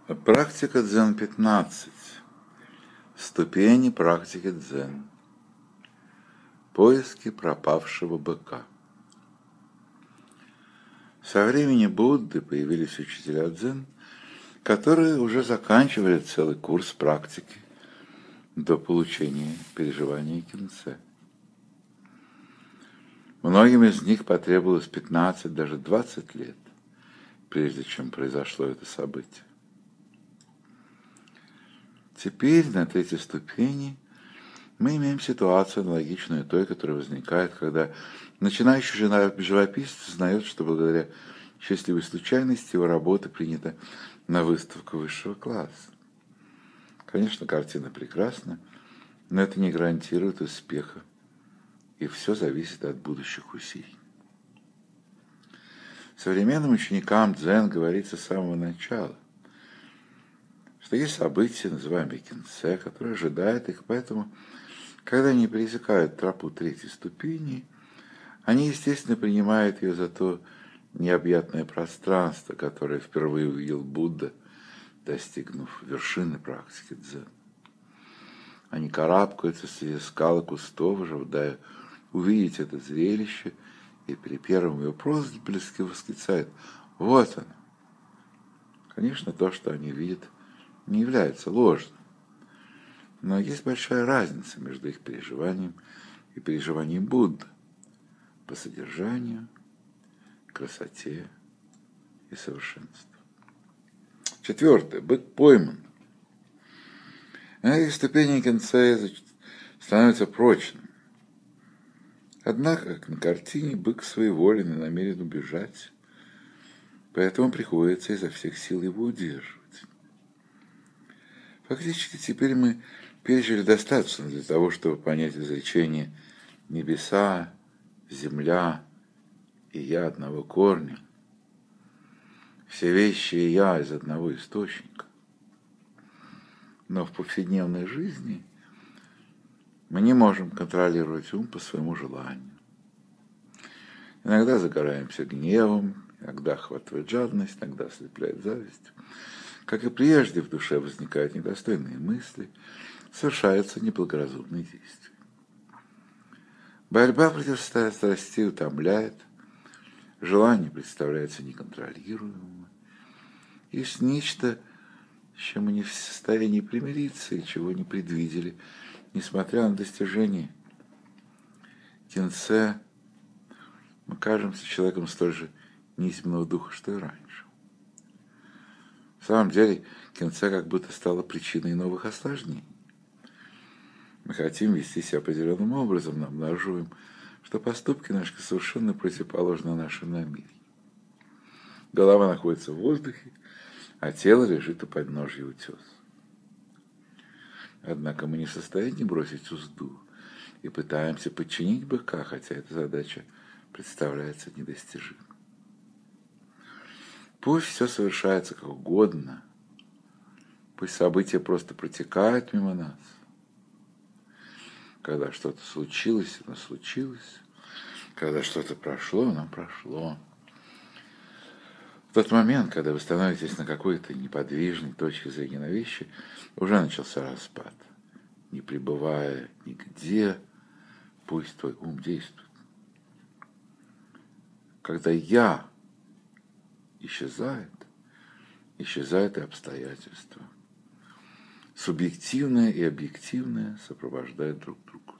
Практика дзен-15. Ступени практики дзен. Поиски пропавшего быка. Со времени Будды появились учителя дзен, которые уже заканчивали целый курс практики до получения переживания кинце. Многим из них потребовалось 15, даже 20 лет, прежде чем произошло это событие. Теперь на третьей ступени мы имеем ситуацию, аналогичную той, которая возникает, когда начинающий живописец знает, что благодаря счастливой случайности его работа принята на выставку высшего класса. Конечно, картина прекрасна, но это не гарантирует успеха, и все зависит от будущих усилий. Современным ученикам дзен говорится с самого начала, что есть событие, называемое кинце, которое ожидает их, поэтому, когда они пересекают тропу третьей ступени, они, естественно, принимают ее за то необъятное пространство, которое впервые увидел Будда, достигнув вершины практики дзен. Они карабкаются среди скал и кустов, ожидая увидеть это зрелище, и при первом его проблеске восклицают: «Вот оно!» Конечно, то, что они видят, не является ложным, но есть большая разница между их переживанием и переживанием Будды по содержанию, красоте и совершенству. Четвертое. Бык пойман. На этой ступени кинце становится прочным. Однако, как на картине, бык своеволен и намерен убежать, поэтому приходится изо всех сил его удерживать. Фактически теперь мы пережили достаточно для того, чтобы понять изречение «небеса, земля и я одного корня». Все вещи и я из одного источника. Но в повседневной жизни мы не можем контролировать ум по своему желанию. Иногда загораемся гневом, иногда охватывает жадность, иногда ослепляет зависть. Как и прежде, в душе возникают недостойные мысли, совершаются неблагоразумные действия. Борьба против страстей утомляет, желание представляется неконтролируемым. Есть нечто, с чем мы не в состоянии примириться и чего не предвидели, несмотря на достижение кинце, мы кажемся человеком столь же низменного духа, что и раньше. В самом деле, кинце как будто стало причиной новых осложнений. Мы хотим вести себя определенным образом, но обнаруживаем, что поступки наши совершенно противоположны нашим намерениям. Голова находится в воздухе, а тело лежит у подножья утеса. Однако мы не в состоянии бросить узду и пытаемся подчинить быка, хотя эта задача представляется недостижимой. Пусть все совершается как угодно, пусть события просто протекают мимо нас. Когда что-то случилось, оно случилось. Когда что-то прошло, оно прошло. В тот момент, когда вы становитесь на какой-то неподвижной точке зрения на вещи, уже начался распад. Не пребывая нигде, пусть твой ум действует. Когда «я» исчезает и обстоятельства. Субъективное и объективное сопровождают друг друга.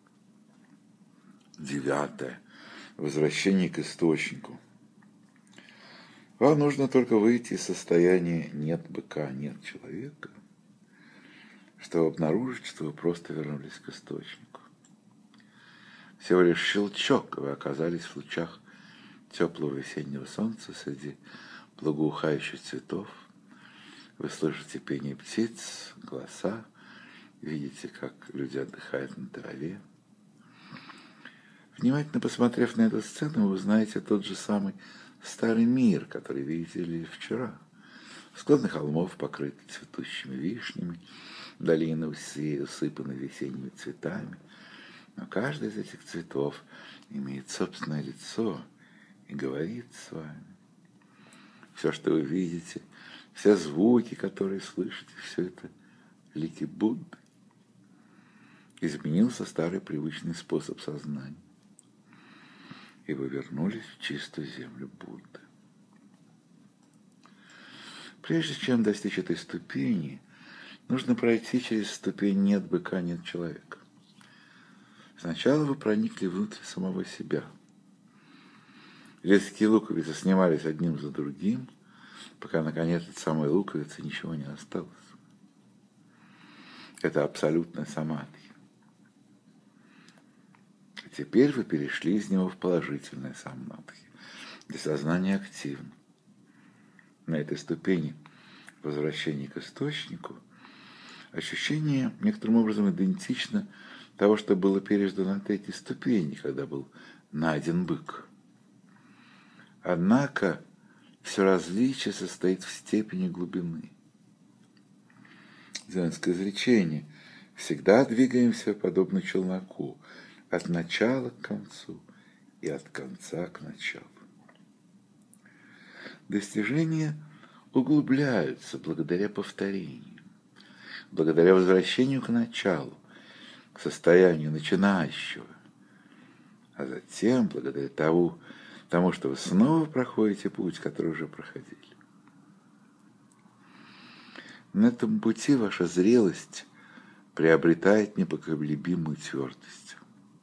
9. Возвращение к источнику. Вам нужно только выйти из состояния «нет быка, нет человека», чтобы обнаружить, что вы просто вернулись к источнику. Всего лишь щелчок, и вы оказались в лучах теплого весеннего солнца среди благоухающих цветов. Вы слышите пение птиц, голоса, видите, как люди отдыхают на траве. Внимательно посмотрев на эту сцену, вы узнаете тот же самый старый мир, который видели вчера. Склоны холмов покрыты цветущими вишнями, долины усыпаны весенними цветами. Но каждый из этих цветов имеет собственное лицо и говорит с вами. Все, что вы видите, все звуки, которые слышите, все это лики Будды. Изменился старый привычный способ сознания, и вы вернулись в чистую землю Будды. Прежде чем достичь этой ступени, нужно пройти через ступень «нет быка, нет человека». Сначала вы проникли внутрь самого себя. Лески луковицы снимались одним за другим, пока, наконец, от самой луковицы ничего не осталось. Это абсолютная самадхи. А теперь вы перешли из него в положительное самадхи, где сознание активно. На этой ступени возвращения к источнику ощущение некоторым образом идентично того, что было пережито на третьей ступени, когда был найден бык. Однако все различие состоит в степени глубины. Дзенское изречение: всегда двигаемся подобно челноку, от начала к концу и от конца к началу. Достижения углубляются благодаря повторению, благодаря возвращению к началу, к состоянию начинающего, а затем благодаря тому, что вы снова проходите путь, который уже проходили. На этом пути ваша зрелость приобретает непоколебимую твердость.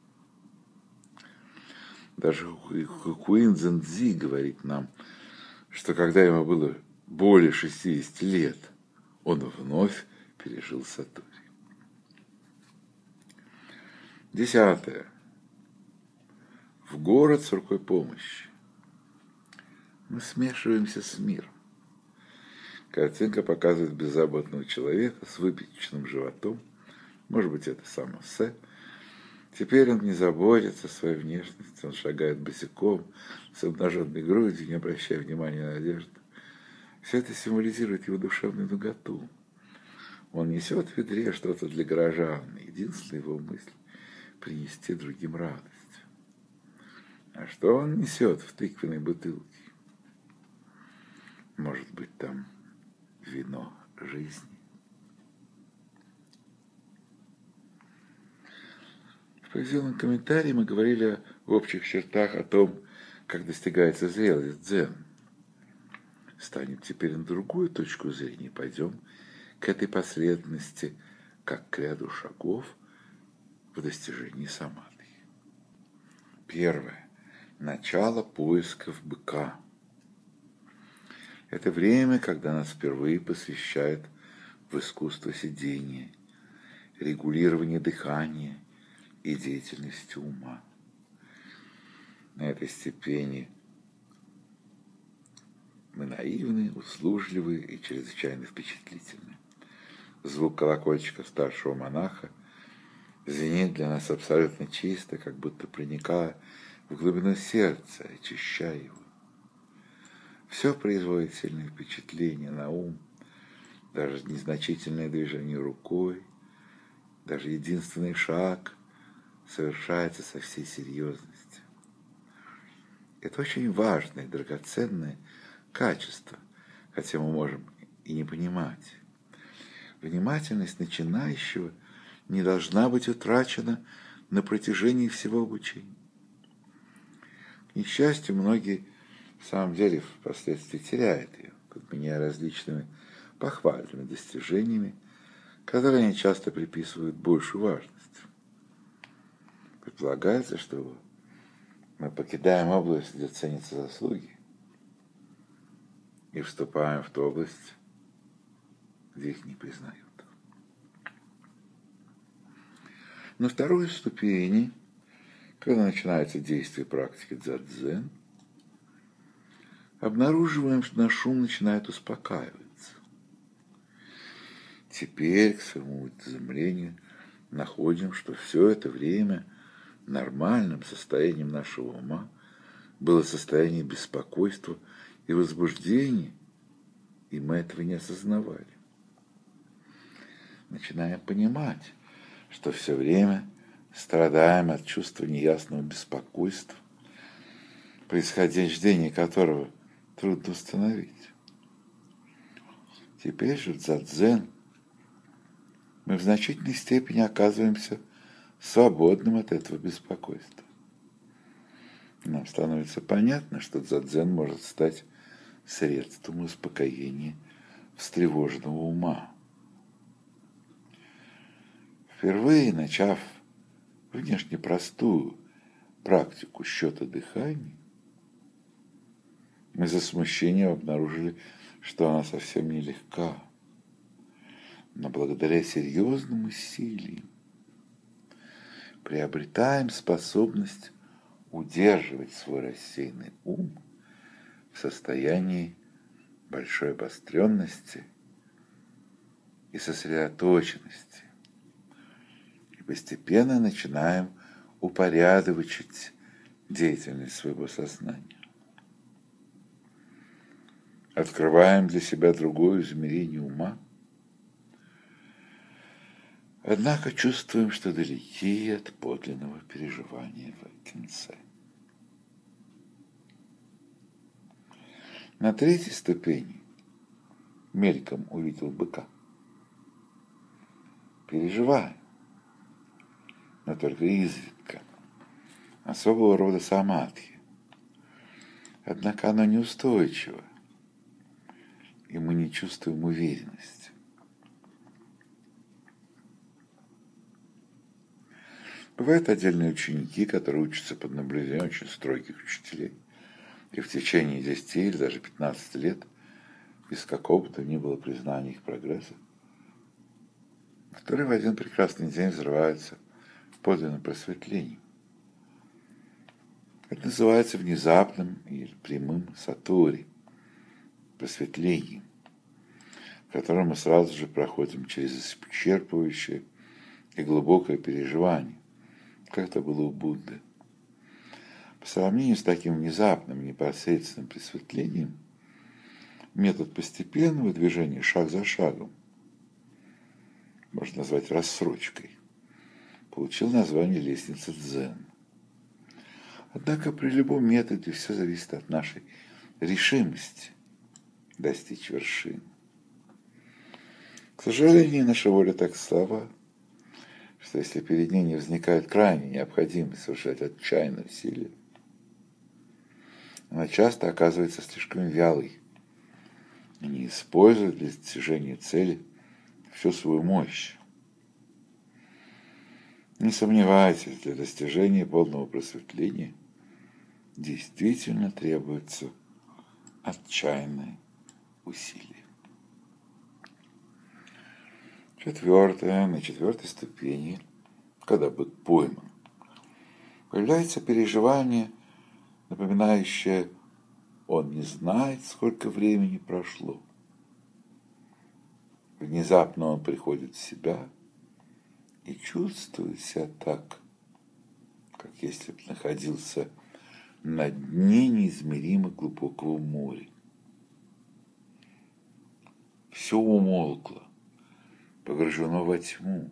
Даже Хуин Цзэньцзи говорит нам, что когда ему было более 60 лет, он вновь пережил сатори. 10. В город с рукой помощи. Мы смешиваемся с миром. Картинка показывает беззаботного человека с выпеченным животом. Может быть, это сам Осе. Теперь он не заботится о своей внешности. Он шагает босиком, с обнаженной грудью, не обращая внимания на одежду. Все это символизирует его душевную наготу. Он несет в ведре что-то для горожан. Единственная его мысль — принести другим радость. А что он несет в тыквенной бутылке? Может быть, там вино жизни. В произведенном комментарии мы говорили в общих чертах о том, как достигается зрелость дзен. Станем теперь на другую точку зрения, пойдем к этой последовательности, как к ряду шагов в достижении самадхи. 1. Начало поисков быка. Это время, когда нас впервые посвящают в искусство сидения, регулирование дыхания и деятельности ума. На этой степени мы наивны, услужливы и чрезвычайно впечатлительны. Звук колокольчика старшего монаха звенит для нас абсолютно чисто, как будто проникая в глубину сердца, очищая его. Все производит сильное впечатление на ум, даже незначительное движение рукой, даже единственный шаг совершается со всей серьезностью. Это очень важное и драгоценное качество, хотя мы можем и не понимать. Внимательность начинающего не должна быть утрачена на протяжении всего обучения. К несчастью, многие в самом деле впоследствии теряют ее, подменяя различными похвальными достижениями, которые они часто приписывают большую важность. Предполагается, что мы покидаем область, где ценятся заслуги, и вступаем в ту область, где их не признают. На второй ступени, когда начинается действие практики дзен, обнаруживаем, что наш ум начинает успокаиваться. Теперь, к своему изумлению, находим, что все это время нормальным состоянием нашего ума было состояние беспокойства и возбуждения, и мы этого не осознавали. Начинаем понимать, что все время страдаем от чувства неясного беспокойства, происхождение которого трудно установить. Теперь же в дзадзен мы в значительной степени оказываемся свободным от этого беспокойства. Нам становится понятно, что дзадзен может стать средством успокоения встревоженного ума. Впервые начав внешне простую практику счета дыхания, мы за смущением обнаружили, что она совсем нелегка. Но благодаря серьезным усилиям приобретаем способность удерживать свой рассеянный ум в состоянии большой обостренности и сосредоточенности. И постепенно начинаем упорядочивать деятельность своего сознания. Открываем для себя другое измерение ума, однако чувствуем, что далеки от подлинного переживания вакинце. На третьей ступени мельком увидел быка. Переживаем, но только изредка, особого рода самадхи. Однако оно неустойчиво, и мы не чувствуем уверенности. Бывают отдельные ученики, которые учатся под наблюдением очень строгих учителей, и в течение 10 или даже 15 лет без какого-то ни было признания их прогресса, которые в один прекрасный день взрываются в подлинном просветлении. Это называется внезапным или прямым сатори, просветлением, в котором мы сразу же проходим через исчерпывающее и глубокое переживание, как это было у Будды. По сравнению с таким внезапным непосредственным просветлением, метод постепенного движения шаг за шагом, можно назвать рассрочкой, получил название лестницы дзен. Однако при любом методе все зависит от нашей решимости достичь вершины. К сожалению, наша воля так слаба, что если перед ней не возникает крайней необходимость совершать отчаянные усилия, она часто оказывается слишком вялой и не использует для достижения цели всю свою мощь. Не сомневайтесь, для достижения полного просветления действительно требуется отчаянные усилия. На четвертой ступени, когда бык пойман, появляется переживание, напоминающее: он не знает, сколько времени прошло. Внезапно он приходит в себя и чувствует себя так, как если бы находился на дне неизмеримо глубокого моря. Все умолкло, погружено во тьму.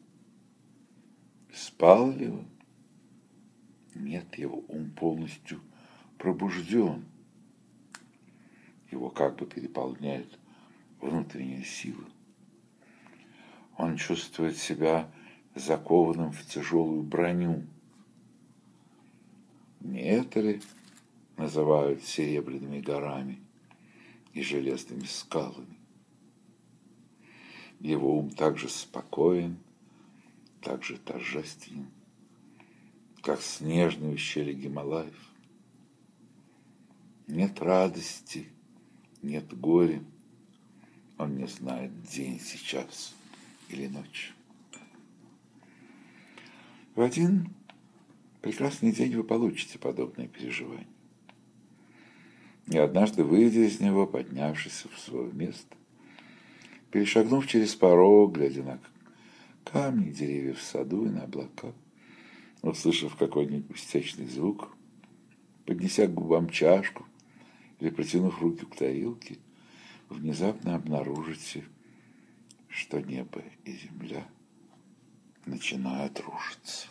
Спал ли он? Нет, его ум полностью пробужден. Его как бы переполняет внутренняя сила. Он чувствует себя закованным в тяжелую броню. Некоторые называют серебряными горами и железными скалами. Его ум также спокоен, также торжественен, как снежные ущелья Гималаев. Нет радости, нет горя. Он не знает, день сейчас или ночь. В один прекрасный день вы получите подобное переживание. И однажды, выйдя из него, поднявшись в свое место, перешагнув через порог, глядя на камни, деревья в саду и на облака, услышав какой-нибудь пустячный звук, поднеся к губам чашку или протянув руки к тарелке, внезапно обнаружите, что небо и земля начинают рушиться.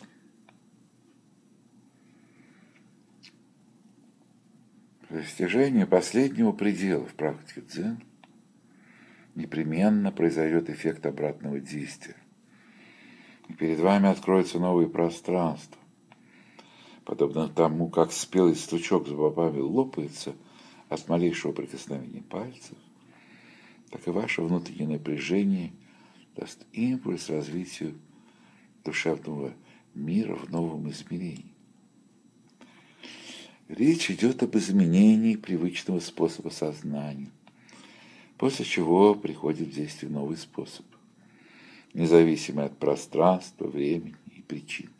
Достижение последнего предела в практике дзен непременно произойдет эффект обратного действия. И перед вами откроются новые пространства. Подобно тому, как спелый стручок с бобами лопается от малейшего прикосновения пальцев, так и ваше внутреннее напряжение даст импульс развитию душевного мира в новом измерении. Речь идет об изменении привычного способа сознания, после чего приходит в действие новый способ, независимый от пространства, времени и причинности.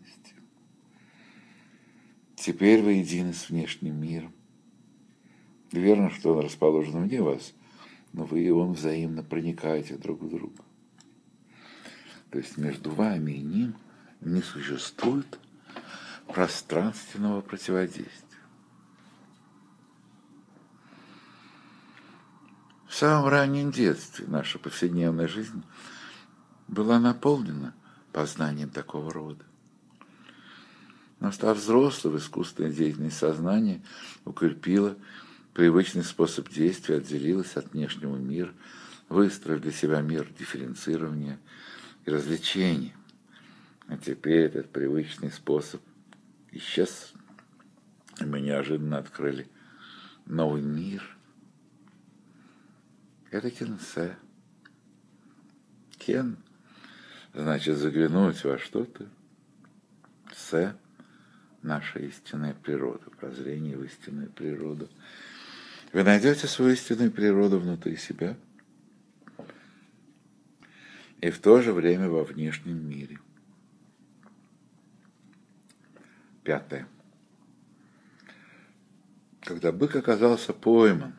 Теперь вы едины с внешним миром. Верно, что он расположен вне вас, но вы и он взаимно проникаете друг в друга. То есть между вами и ним не существует пространственного противодействия. В самом раннем детстве наша повседневная жизнь была наполнена познанием такого рода. Но став взрослым, искусственная деятельность сознания укрепила привычный способ действия, отделилась от внешнего мира, выстроив для себя мир дифференцирования и развлечения. А теперь этот привычный способ исчез, и мы неожиданно открыли новый мир. Это кенсе. Кен значит заглянуть во что-то. Се – наша истинная природа, прозрение в истинную природу. Вы найдете свою истинную природу внутри себя и в то же время во внешнем мире. 5. Когда бык оказался пойман,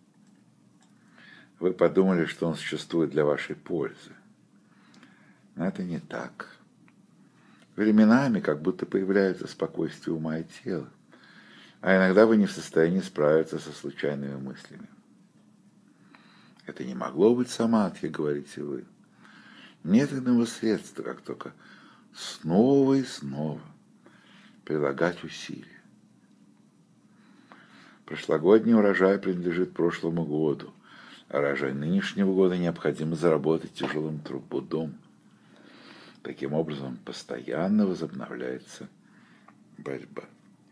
вы подумали, что он существует для вашей пользы. Но это не так. Временами как будто появляется спокойствие ума и тела, а иногда вы не в состоянии справиться со случайными мыслями. Это не могло быть самадхи, говорите вы. Нет иного средства, как только снова и снова прилагать усилия. Прошлогодний урожай принадлежит прошлому году, а урожай нынешнего года необходимо заработать тяжелым трудом. Таким образом, постоянно возобновляется борьба.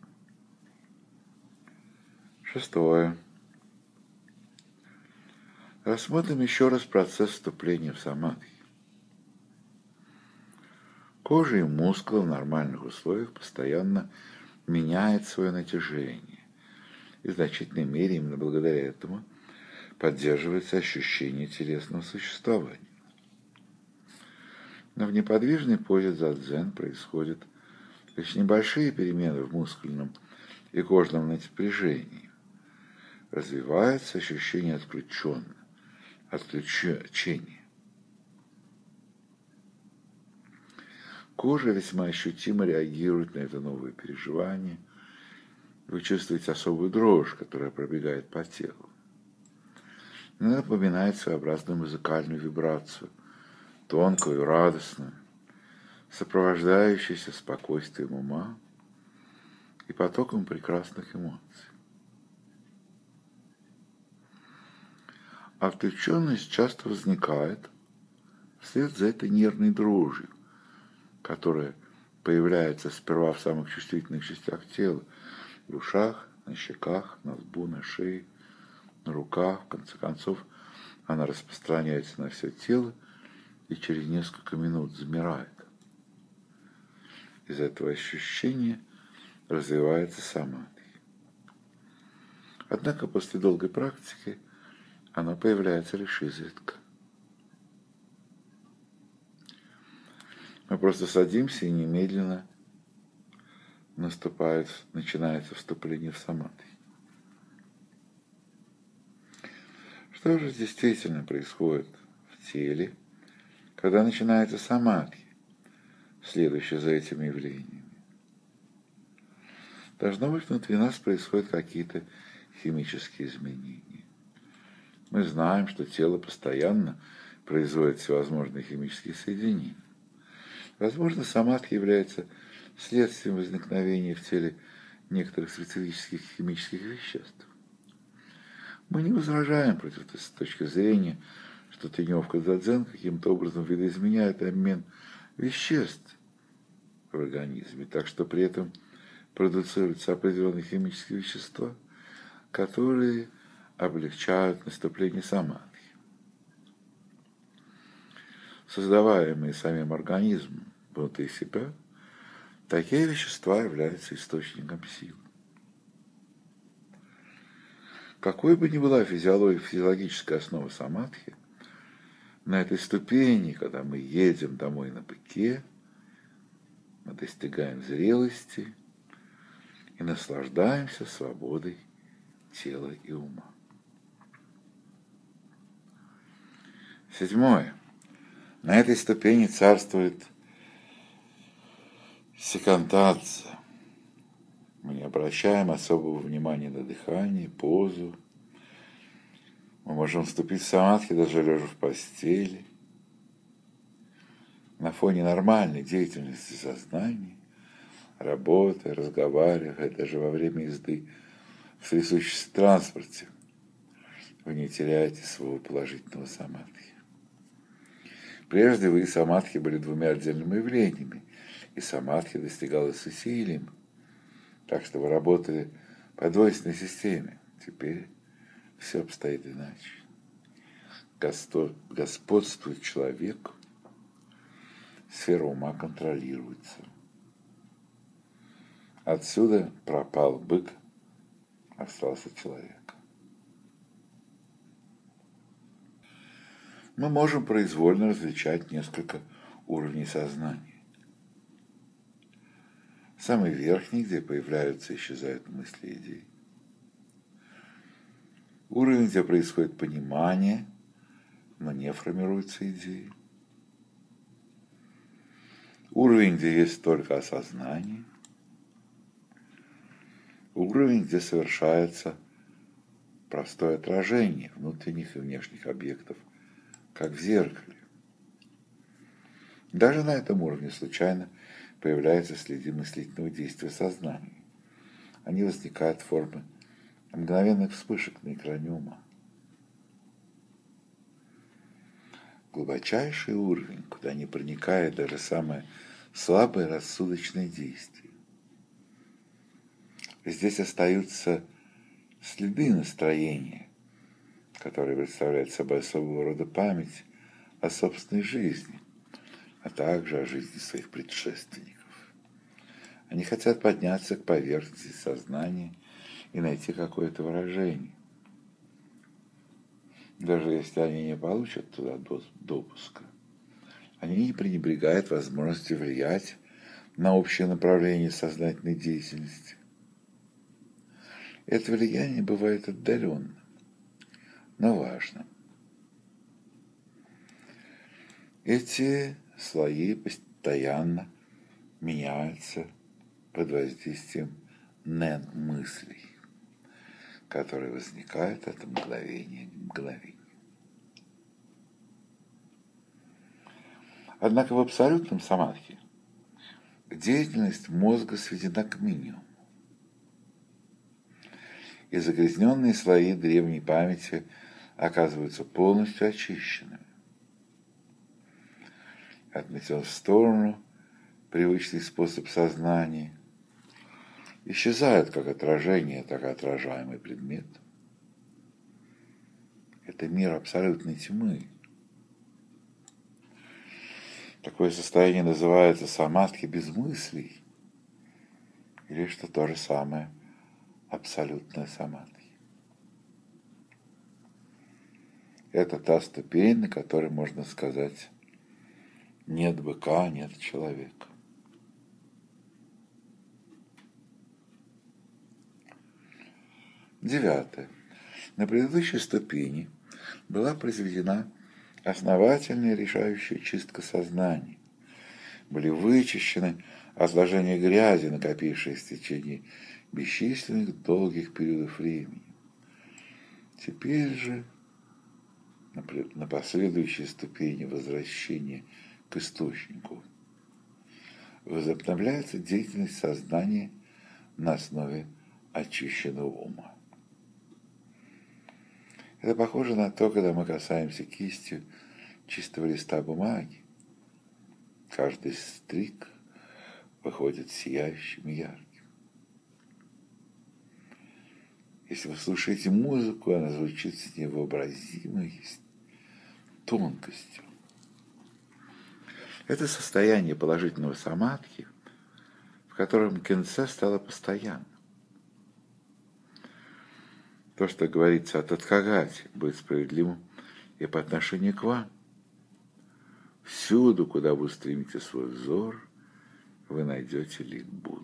6. Рассмотрим еще раз процесс вступления в самадхи. Кожа и мускулы в нормальных условиях постоянно меняют свое натяжение, и в значительной мере именно благодаря этому поддерживается ощущение телесного существования. Но в неподвижной позе дзен происходят лишь небольшие перемены в мускульном и кожном напряжении. Развивается ощущение отключения. Кожа весьма ощутимо реагирует на это новое переживание. Вы чувствуете особую дрожь, которая пробегает по телу. Она напоминает своеобразную музыкальную вибрацию, тонкую, радостную, сопровождающуюся спокойствием ума и потоком прекрасных эмоций. Отвлеченность часто возникает вслед за этой нервной дрожью, которая появляется сперва в самых чувствительных частях тела, в ушах, на щеках, на лбу, на шее, на руках. В конце концов, она распространяется на все тело и через несколько минут замирает. Из этого ощущения развивается самадхи. Однако после долгой практики оно появляется лишь изредка. Мы просто садимся и немедленно начинается вступление в самадхи. Что же действительно происходит в теле, когда начинается самадхи, следующее за этими явлениями? Должно быть, внутри нас происходят какие-то химические изменения. Мы знаем, что тело постоянно производит всевозможные химические соединения. Возможно, самадхи является следствием возникновения в теле некоторых специфических химических веществ. Мы не возражаем против этой точки зрения, что тренировка дзен каким-то образом видоизменяет обмен веществ в организме, так что при этом продуцируются определенные химические вещества, которые облегчают наступление самадхи. Создаваемые самим организмом внутри себя, такие вещества являются источником сил. Какой бы ни была физиологическая основа самадхи, на этой ступени, когда мы едем домой на быке, мы достигаем зрелости и наслаждаемся свободой тела и ума. 7. На этой ступени царствует секантадза. Мы не обращаем особого внимания на дыхание, позу. Мы можем вступить в самадхи, даже лежа в постели. На фоне нормальной деятельности сознания, работая, разговаривая, даже во время езды в трясущемся транспорте, вы не теряете своего положительного самадхи. Прежде вы и самадхи были двумя отдельными явлениями, и самадхи достигалось усилием, так что вы работали по двойственной системе. Теперь все обстоит иначе. Господствует человек, сфера ума контролируется. Отсюда пропал бык, остался человек. Мы можем произвольно различать несколько уровней сознания. Самый верхний, где появляются и исчезают мысли и идеи. Уровень, где происходит понимание, но не формируются идеи. Уровень, где есть только осознание. Уровень, где совершается простое отражение внутренних и внешних объектов, как в зеркале. Даже на этом уровне случайно появляются следы мыслительного действия сознания. Они возникают в форме мгновенных вспышек на экране ума. Глубочайший уровень, куда не проникает даже самое слабое рассудочное действие. Здесь остаются следы настроения, которые представляют собой особого рода память о собственной жизни, а также о жизни своих предшественников. Они хотят подняться к поверхности сознания и найти какое-то выражение. Даже если они не получат туда допуска, они не пренебрегают возможностью влиять на общее направление сознательной деятельности. Это влияние бывает отдаленным, но важным. Эти слои постоянно меняются под воздействием мыслей, которые возникают от мгновения к мгновению. Однако в абсолютном самадхи деятельность мозга сведена к минимуму, и загрязненные слои древней памяти оказываются полностью очищенными. Отметен в сторону привычный способ сознания, исчезает как отражение, так и отражаемый предмет. Это мир абсолютной тьмы. Такое состояние называется самадхи без мыслей, или что то же самое абсолютная самадхи. Это та ступень, на которой можно сказать: нет быка, нет человека. Девятое. На предыдущей ступени была произведена основательная решающая чистка сознания. Были вычищены от вложения грязи, накопившиеся в течение бесчисленных долгих периодов времени. Теперь же на последующей ступени возвращения к источнику возобновляется деятельность сознания на основе очищенного ума. Это похоже на то, когда мы касаемся кистью чистого листа бумаги. Каждый стрик выходит сияющим и ярким. Если вы слушаете музыку, она звучит с невообразимой тонкостью. Это состояние положительного самадхи, в котором кинце стало постоянным. То, что говорится о Тадхагате, будет справедливым и по отношению к вам. Всюду, куда вы устремите свой взор, вы найдете лик Будды.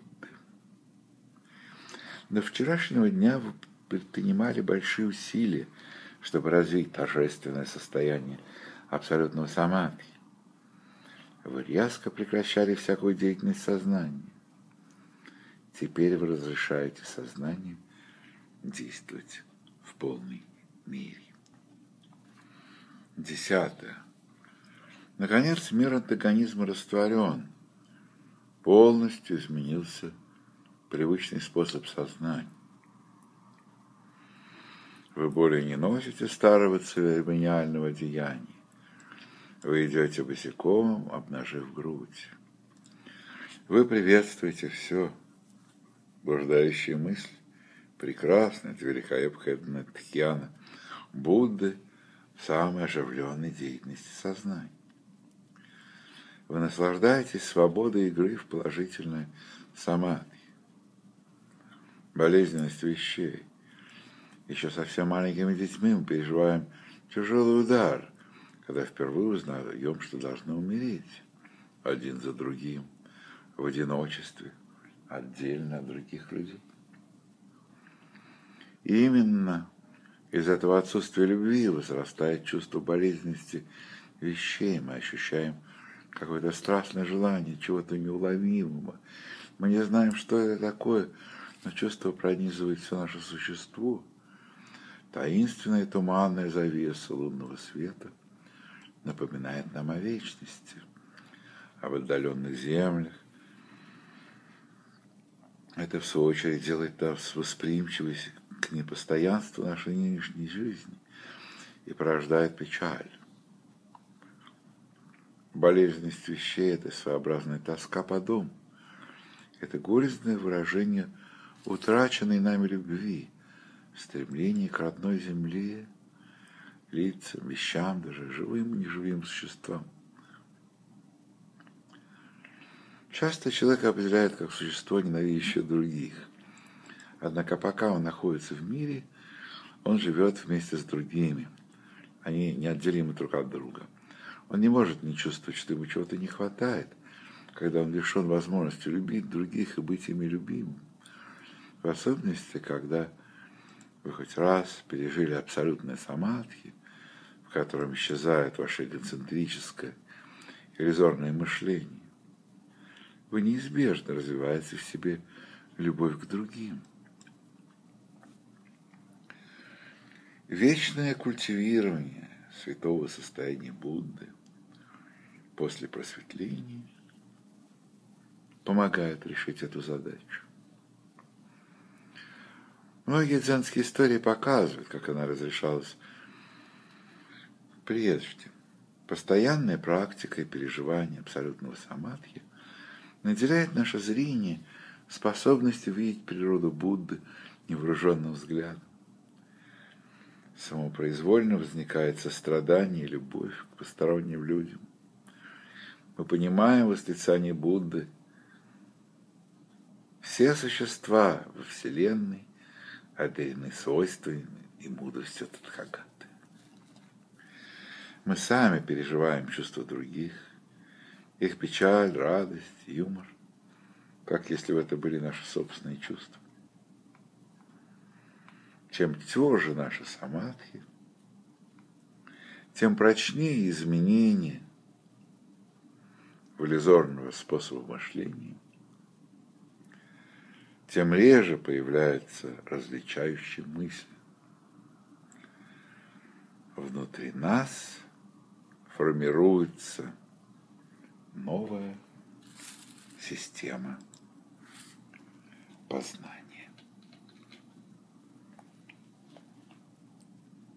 До вчерашнего дня вы предпринимали большие усилия, чтобы развить торжественное состояние абсолютного самадхи. Вы резко прекращали всякую деятельность сознания. Теперь вы разрешаете сознанию действовать в полной мере. 10. Наконец, мир антагонизма растворен. Полностью изменился привычный способ сознания. Вы более не носите старого церемониального одеяния. Вы идете босиком, обнажив грудь. Вы приветствуете все. Блуждающие мысли, прекрасная, великолепная Дхьяна Будды в самой оживленной деятельности сознания. Вы наслаждаетесь свободой игры в положительное самадхи. Болезненность вещей. Еще совсем маленькими детьми мы переживаем тяжелый удар, когда впервые узнаем, что должны умереть один за другим, в одиночестве, отдельно от других людей. И именно из этого отсутствия любви возрастает чувство болезненности вещей. Мы ощущаем какое-то страстное желание чего-то неуловимого. Мы не знаем, что это такое, но чувство пронизывает все наше существо. Таинственная туманная завеса лунного света напоминает нам о вечности, об отдаленных землях. Это, в свою очередь, делает нас восприимчивыми к непостоянству нашей нынешней жизни и порождает печаль. Болезненность вещей – это своеобразная тоска по дому. Это горестное выражение утраченной нами любви, стремление к родной земле, лицам, вещам, даже живым и неживым существам. Часто человек определяет как существо, ненавидящее других. Однако пока он находится в мире, он живет вместе с другими. Они неотделимы друг от друга. Он не может не чувствовать, что ему чего-то не хватает, когда он лишен возможности любить других и быть ими любимым. В особенности, когда вы хоть раз пережили абсолютное самадхи, в котором исчезает ваше эгоцентрическое, иллюзорное мышление, вы неизбежно развиваете в себе любовь к другим. Вечное культивирование святого состояния Будды после просветления помогает решить эту задачу. Многие дзенские истории показывают, как она разрешалась прежде. Постоянная практика и переживание абсолютного самадхи наделяет наше зрение способностью видеть природу Будды невооруженным взглядом. Самопроизвольно возникает сострадание и любовь к посторонним людям. Мы понимаем восклицание Будды: все существа во Вселенной одарены свойствами и мудростью Тадхагаты. Мы сами переживаем чувства других, их печаль, радость, юмор, как если бы это были наши собственные чувства. Чем тверже наша самадхи, тем прочнее изменения в иллюзорного способа мышления, тем реже появляются различающие мысли. Внутри нас формируется новая система познания.